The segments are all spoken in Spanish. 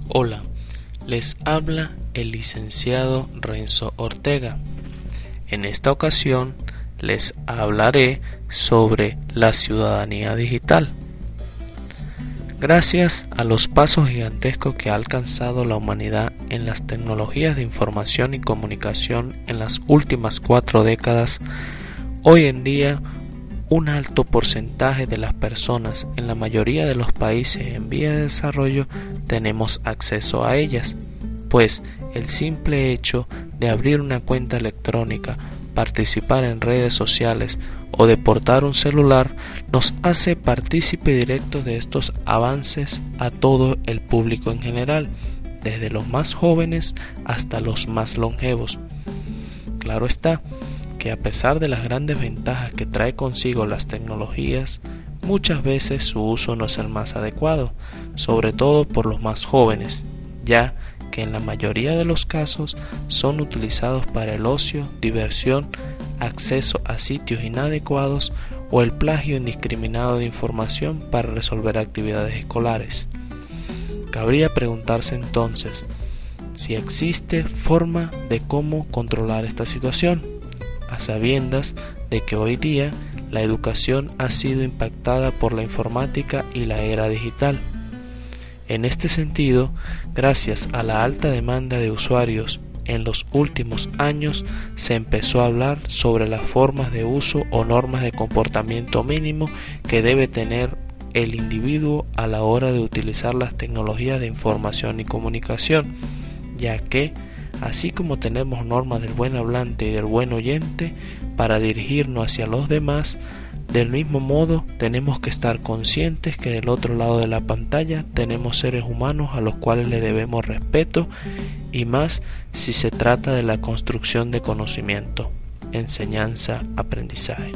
Hola, les habla el licenciado Renzo Ortega. En esta ocasión les hablaré sobre la ciudadanía digital. Gracias a los pasos gigantescos que ha alcanzado la humanidad en las tecnologías de información y comunicación en las últimas 4 décadas, hoy en día un alto porcentaje de las personas en la mayoría de los países en vía de desarrollo tenemos acceso a ellas, pues el simple hecho de abrir una cuenta electrónica, participar en redes sociales o de portar un celular nos hace partícipe directo de estos avances a todo el público en general, desde los más jóvenes hasta los más longevos. Claro está que a pesar de las grandes ventajas que trae consigo las tecnologías, muchas veces su uso no es el más adecuado, sobre todo por los más jóvenes, ya que en la mayoría de los casos son utilizados para el ocio, diversión, acceso a sitios inadecuados o el plagio indiscriminado de información para resolver actividades escolares. Cabría preguntarse entonces si existe forma de cómo controlar esta situación, a sabiendas de que hoy día la educación ha sido impactada por la informática y la era digital. En este sentido, gracias a la alta demanda de usuarios en los últimos años, se empezó a hablar sobre las formas de uso o normas de comportamiento mínimo que debe tener el individuo a la hora de utilizar las tecnologías de información y comunicación, ya que así como tenemos normas del buen hablante y del buen oyente para dirigirnos hacia los demás, del mismo modo tenemos que estar conscientes que del otro lado de la pantalla tenemos seres humanos a los cuales le debemos respeto, y más si se trata de la construcción de conocimiento, enseñanza, aprendizaje.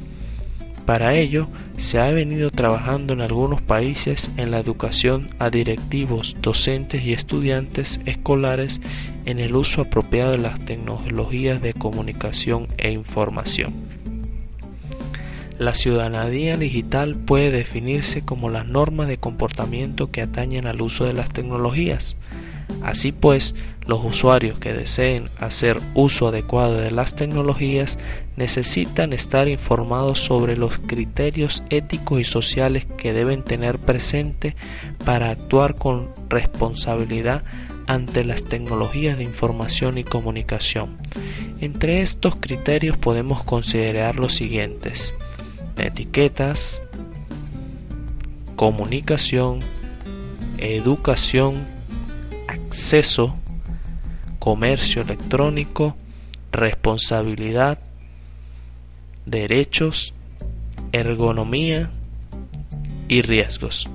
Para ello, se ha venido trabajando en algunos países en la educación a directivos, docentes y estudiantes escolares en el uso apropiado de las tecnologías de comunicación e información. La ciudadanía digital puede definirse como las normas de comportamiento que atañen al uso de las tecnologías. Así pues, los usuarios que deseen hacer uso adecuado de las tecnologías necesitan estar informados sobre los criterios éticos y sociales que deben tener presente para actuar con responsabilidad ante las tecnologías de información y comunicación. Entre estos criterios podemos considerar los siguientes: etiquetas, comunicación, educación, acceso, comercio electrónico, responsabilidad, derechos, ergonomía y riesgos.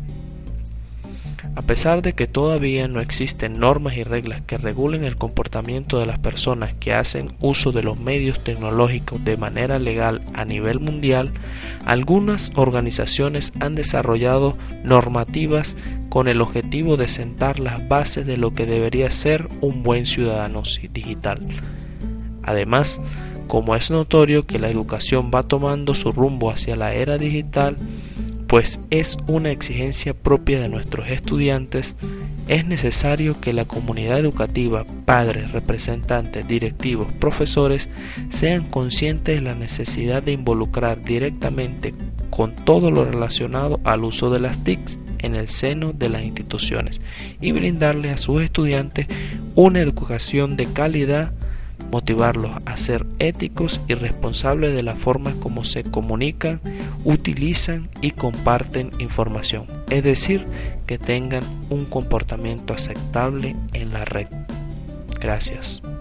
A pesar de que todavía no existen normas y reglas que regulen el comportamiento de las personas que hacen uso de los medios tecnológicos de manera legal a nivel mundial, algunas organizaciones han desarrollado normativas con el objetivo de sentar las bases de lo que debería ser un buen ciudadano digital. Además, como es notorio que la educación va tomando su rumbo hacia la era digital, pues es una exigencia propia de nuestros estudiantes, es necesario que la comunidad educativa, padres, representantes, directivos, profesores, sean conscientes de la necesidad de involucrar directamente con todo lo relacionado al uso de las TICs en el seno de las instituciones y brindarle a sus estudiantes una educación de calidad, motivarlos a ser éticos y responsables de la forma como se comunican, utilizan y comparten información, es decir, que tengan un comportamiento aceptable en la red. Gracias.